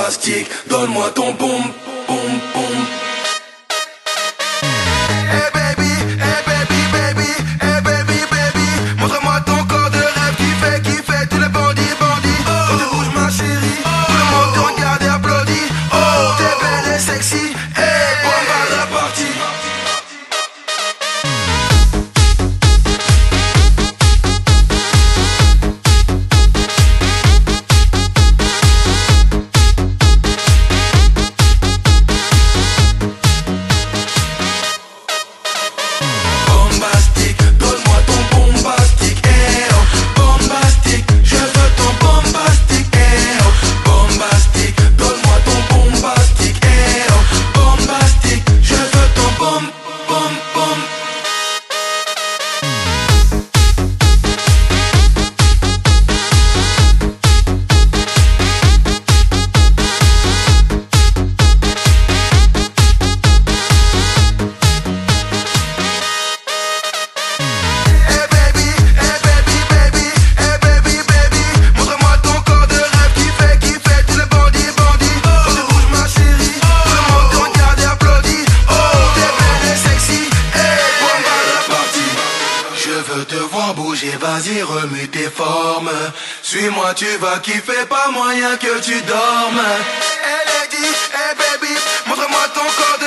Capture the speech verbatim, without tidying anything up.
bombastique. Donne-moi ton boum, boum, boum. Hey baby, hey baby, baby, hey baby, baby. Montre-moi ton corps de rêve qui fait, qui fait tous les bandits, bandits. Quand tu bouges ma chérie, tout le monde te regarde et applaudit. Oh, t'es belle et sexy, hey, bomba la partie. Vas-y, remue tes formes. Suis-moi, tu vas kiffer, pas moyen que tu dormes. Hey lady, hey baby, montre-moi ton corps.